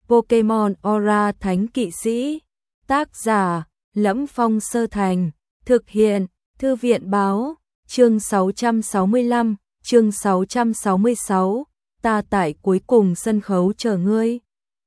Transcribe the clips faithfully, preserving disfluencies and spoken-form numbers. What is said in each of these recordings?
Pokemon Aura Thánh Kỵ Sĩ. Tác giả: Lẫm Phong Sơ Thành. Thực hiện: Thư viện Báo. Chương sáu trăm sáu mươi lăm, chương sáu trăm sáu mươi sáu. Ta tại cuối cùng sân khấu chờ ngươi.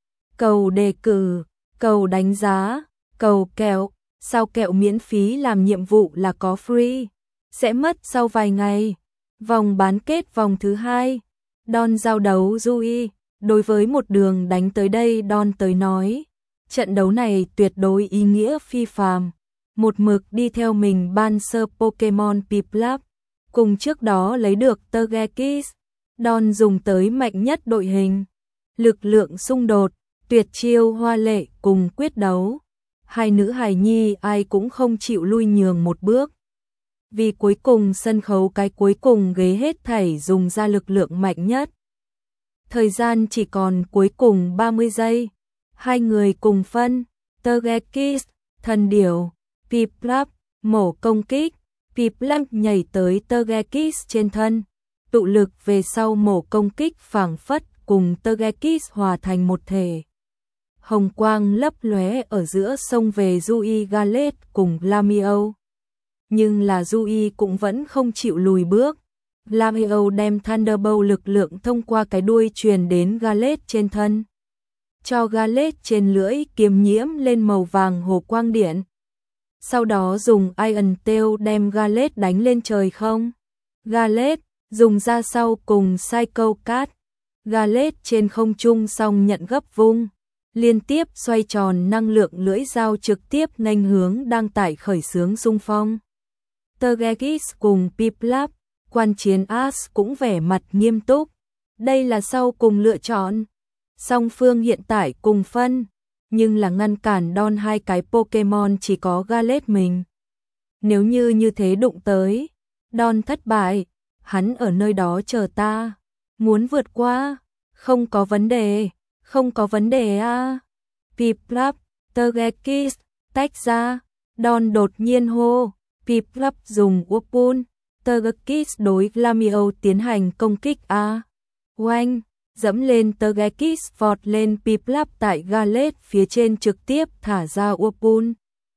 Cầu đề cử, cầu đánh giá, cầu kẹo. Sao kẹo miễn phí làm nhiệm vụ là có free? Sẽ mất sau vài ngày. Vòng bán kết vòng thứ hai. Don giao đấu Rui. Đối với một đường đánh tới đây Don tới nói, trận đấu này tuyệt đối ý nghĩa phi phàm. Một mực đi theo mình ban sơ Pokemon Piplup, cùng trước đó lấy được Togekiss. Don dùng tới mạnh nhất đội hình, lực lượng xung đột, tuyệt chiêu hoa lệ cùng quyết đấu. Hai nữ hài nhi ai cũng không chịu lui nhường một bước. Vì cuối cùng sân khấu cái cuối cùng ghế hết thảy dùng ra lực lượng mạnh nhất. Thời gian chỉ còn cuối cùng ba mươi giây. Hai người cùng phân. Togekiss, thần điểu, Piplup, mổ công kích. Piplup nhảy tới Togekiss trên thân, tụ lực về sau mổ công kích phảng phất cùng Togekiss hòa thành một thể. Hồng quang lấp lóe ở giữa sông về Rui Gallet cùng Lamiao. Nhưng là Rui cũng vẫn không chịu lùi bước. Lamiao đem Thunderbolt lực lượng thông qua cái đuôi truyền đến Gallet trên thân, cho Gallet trên lưỡi kiếm nhiễm lên màu vàng hồ quang điện. Sau đó dùng Iron Tail đem Gallet đánh lên trời không. Gallet dùng ra sau cùng Psycho Cut. Gallet trên không trung song nhận gấp vung, liên tiếp xoay tròn năng lượng lưỡi dao trực tiếp nghênh hướng đang tải khởi xướng xung phong. Togekiss cùng Piplup, quan chiến Ash cũng vẻ mặt nghiêm túc. Đây là sau cùng lựa chọn. Song phương hiện tại cùng phân, nhưng là ngăn cản Don hai cái Pokemon chỉ có Gallet mình. Nếu như như thế đụng tới, Don thất bại, hắn ở nơi đó chờ ta. Muốn vượt qua, không có vấn đề, không có vấn đề a. À. Piplup, Togekiss, tách ra. Don đột nhiên hô. Piplup dùng Wurmple. Togekiss đối Lamiao tiến hành công kích a. À. Oanh, dẫm lên Togekiss vọt lên Piplup tại Gallet phía trên trực tiếp thả ra Wurmple,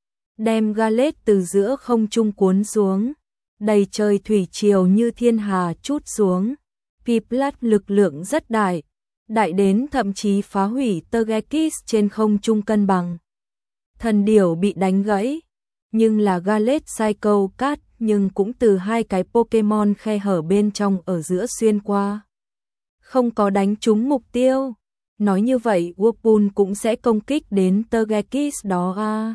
đem Gallet từ giữa không trung cuốn xuống. Đầy trời thủy triều như thiên hà trút xuống. Piplup lực lượng rất đại, đại đến thậm chí phá hủy Togekiss trên không trung cân bằng. Thần điểu bị đánh gãy, nhưng là Gallet Psycho Cut nhưng cũng từ hai cái Pokemon khe hở bên trong ở giữa xuyên qua. Không có đánh trúng mục tiêu. Nói như vậy Wurmple cũng sẽ công kích đến Togekiss đó a. À.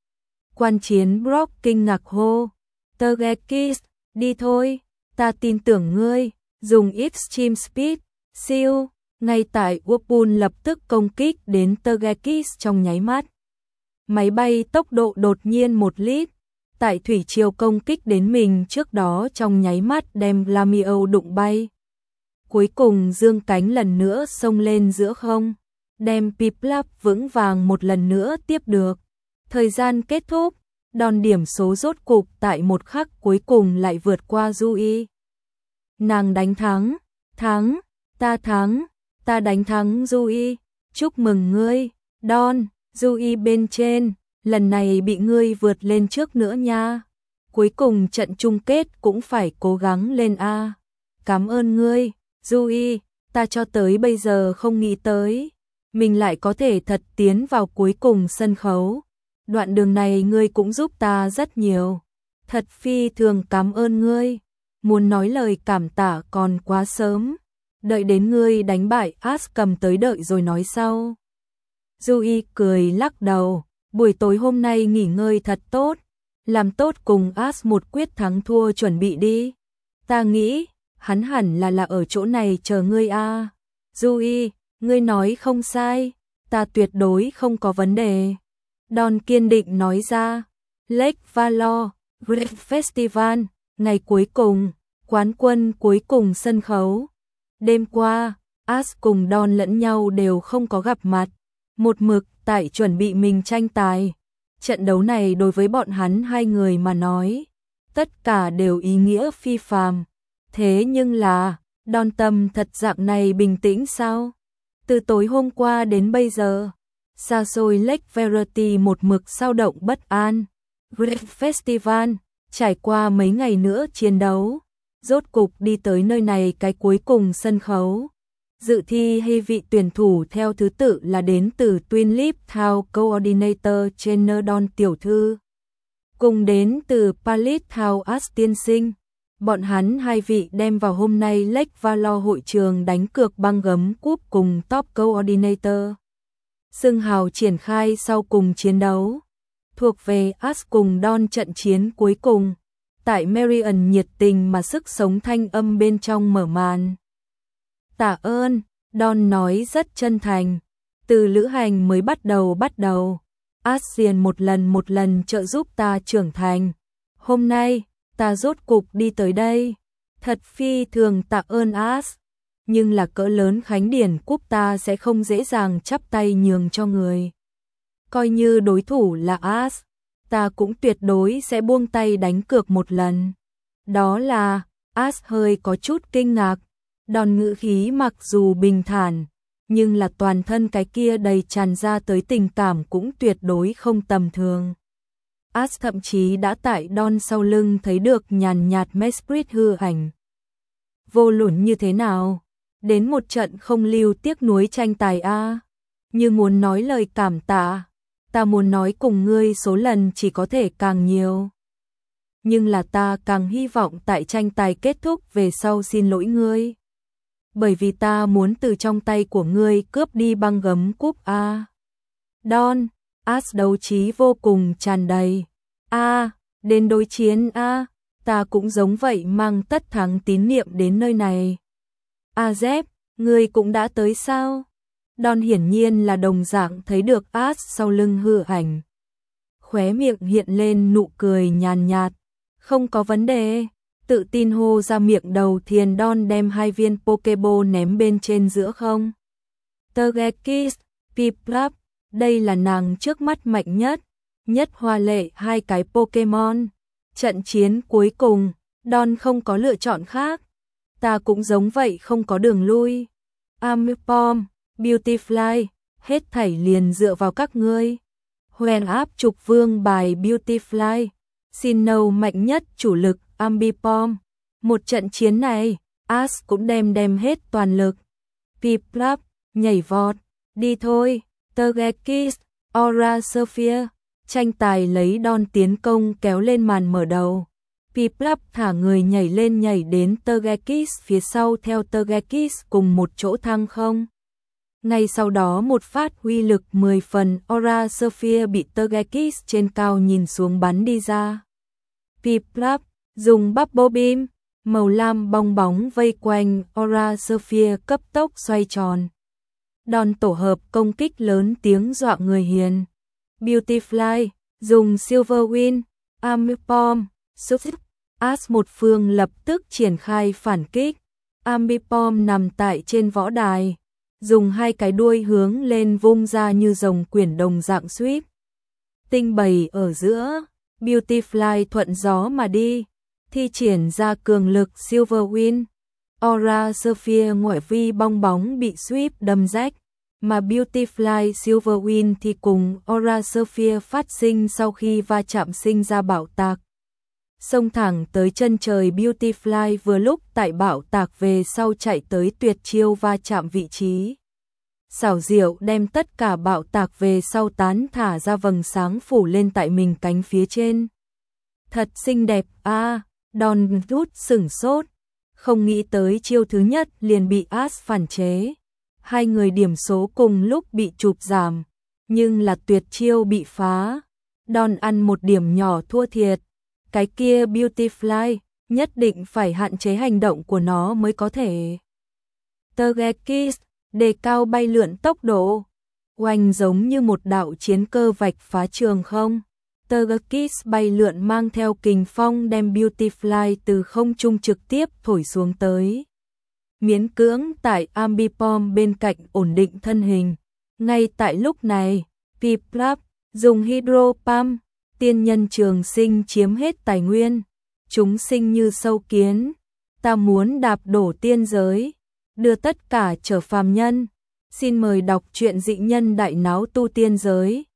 Quan chiến Brock kinh ngạc hô. Togekiss, đi thôi, ta tin tưởng ngươi. Dùng Extreme Speed, siêu. Ngay tại Wurmple lập tức công kích đến Togekiss trong nháy mắt. Máy bay tốc độ đột nhiên một lít. Tại thủy triều công kích đến mình trước đó trong nháy mắt đem Lamiao đụng bay. Cuối cùng dương cánh lần nữa xông lên giữa không, đem Piplup vững vàng một lần nữa tiếp được. Thời gian kết thúc, đòn điểm số rốt cục tại một khắc cuối cùng lại vượt qua Rui. Nàng đánh thắng, thắng, ta thắng, ta đánh thắng Rui, chúc mừng ngươi, Don. Rui bên trên, lần này bị ngươi vượt lên trước nữa nha. Cuối cùng trận chung kết cũng phải cố gắng lên a. Cảm ơn ngươi, Rui, ta cho tới bây giờ không nghĩ tới mình lại có thể thật tiến vào cuối cùng sân khấu. Đoạn đường này ngươi cũng giúp ta rất nhiều. Thật phi thường cảm ơn ngươi. Muốn nói lời cảm tạ còn quá sớm. Đợi đến ngươi đánh bại Ash cầm tới đợi rồi nói sau. Rui cười lắc đầu. Buổi tối hôm nay nghỉ ngơi thật tốt. Làm tốt cùng Ash một quyết thắng thua chuẩn bị đi. Ta nghĩ hắn hẳn là là ở chỗ này chờ ngươi a. À. Rui, ngươi nói không sai, ta tuyệt đối không có vấn đề. Don kiên định nói ra. Lake Valor, Great Festival, ngày cuối cùng, quán quân cuối cùng sân khấu. Đêm qua, Ash cùng Don lẫn nhau đều không có gặp mặt, một mực tại chuẩn bị mình tranh tài. Trận đấu này đối với bọn hắn hai người mà nói, tất cả đều ý nghĩa phi phàm. Thế nhưng là, Don tâm thật dạng này bình tĩnh sao? Từ tối hôm qua đến bây giờ, xa xôi Lake Verity một mực sao động bất an. Great Festival, trải qua mấy ngày nữa chiến đấu, rốt cục đi tới nơi này cái cuối cùng sân khấu. Dự thi hay vị tuyển thủ theo thứ tự là đến từ Twin Lip Town Coordinator Jenner Don tiểu thư, cùng đến từ Pallet Town As tiên sinh. Bọn hắn hai vị đem vào hôm nay Lake Valor hội trường đánh cược băng gấm cúp cùng Top Coordinator. Xưng hào triển khai sau cùng chiến đấu, thuộc về As cùng Don trận chiến cuối cùng. Tại Marion nhiệt tình mà sức sống thanh âm bên trong mở màn. Tạ ơn, Don nói rất chân thành. Từ lữ hành mới bắt đầu bắt đầu, Asian một lần một lần trợ giúp ta trưởng thành. Hôm nay, ta rốt cục đi tới đây. Thật phi thường tạ ơn As. Nhưng là cỡ lớn khánh điển cúp ta sẽ không dễ dàng chắp tay nhường cho người. Coi như đối thủ là As, ta cũng tuyệt đối sẽ buông tay đánh cược một lần. Đó là, As hơi có chút kinh ngạc. Đòn ngữ khí mặc dù bình thản, nhưng là toàn thân cái kia đầy tràn ra tới tình cảm cũng tuyệt đối không tầm thường. As thậm chí đã tại Don sau lưng thấy được nhàn nhạt Mesprit hư ảnh. Vô luận như thế nào, đến một trận không lưu tiếc nuối tranh tài a. Như muốn nói lời cảm tạ, ta muốn nói cùng ngươi số lần chỉ có thể càng nhiều. Nhưng là ta càng hy vọng tại tranh tài kết thúc về sau xin lỗi ngươi. Bởi vì ta muốn từ trong tay của ngươi cướp đi băng gấm cúp a. Don, As đấu trí vô cùng tràn đầy. A, đến đối chiến a, ta cũng giống vậy mang tất thắng tín niệm đến nơi này. A Zep, ngươi cũng đã tới sao? Don hiển nhiên là đồng dạng thấy được As sau lưng hư ảnh. Khóe miệng hiện lên nụ cười nhàn nhạt. Không có vấn đề. Tự tin hô ra miệng đầu thiền. Don đem hai viên Pokeball ném bên trên giữa không. Togekiss, Piplup, đây là nàng trước mắt mạnh nhất, nhất hoa lệ hai cái Pokemon. Trận chiến cuối cùng, Don không có lựa chọn khác. Ta cũng giống vậy không có đường lui. Ambipom, Beautifly, hết thảy liền dựa vào các ngươi. Hoen áp trục vương bài Beautifly, Sinnoh mạnh nhất chủ lực Ambipom. Một trận chiến này, As cũng đem đem hết toàn lực. Piplup, nhảy vọt, đi thôi. Togekiss, Aura Sphere, tranh tài lấy Don tiến công kéo lên màn mở đầu. Piplup thả người nhảy lên nhảy đến Togekiss phía sau theo Togekiss cùng một chỗ thăng không. Ngay sau đó một phát huy lực mười phần Aura Sphere bị Togekiss trên cao nhìn xuống bắn đi ra. Piplup dùng Bubble Beam, màu lam bong bóng vây quanh Aura Sphere cấp tốc xoay tròn. Đòn tổ hợp công kích lớn tiếng dọa người hiền. Beautifly dùng Silver Wing, Ambipom, Substitute, As một phương lập tức triển khai phản kích. Ambipom nằm tại trên võ đài, dùng hai cái đuôi hướng lên vung ra như rồng quyển đồng dạng sweep. Tinh bầy ở giữa, Beautifly thuận gió mà đi, thi triển ra cường lực Silver Wing. Aura Sphere ngoại vi bong bóng bị sweep đâm rách, mà Beautifly Silver Wing thì cùng Aura Sphere phát sinh sau khi va chạm sinh ra bạo tạc. Xông thẳng tới chân trời. Beautifly vừa lúc tại bạo tạc về sau chạy tới tuyệt chiêu va chạm vị trí. Xảo diệu đem tất cả bạo tạc về sau tán thả ra vầng sáng phủ lên tại mình cánh phía trên. Thật xinh đẹp a. À, Don rút sửng sốt. Không nghĩ tới chiêu thứ nhất liền bị As phản chế. Hai người điểm số cùng lúc bị chụp giảm, nhưng là tuyệt chiêu bị phá. Don ăn một điểm nhỏ thua thiệt. Cái kia Beautifly nhất định phải hạn chế hành động của nó mới có thể. Togekiss đề cao bay lượn tốc độ, oanh giống như một đạo chiến cơ vạch phá trường không. Togekiss bay lượn mang theo kình phong đem Beautifly từ không trung trực tiếp thổi xuống tới. Miễn cưỡng tại Ambipom bên cạnh ổn định thân hình. Ngay tại lúc này, Piplup dùng Hydro Pump, tiên nhân trường sinh chiếm hết tài nguyên. Chúng sinh như sâu kiến, ta muốn đạp đổ tiên giới, đưa tất cả trở phàm nhân. Xin mời đọc truyện Dị nhân đại náo tu tiên giới.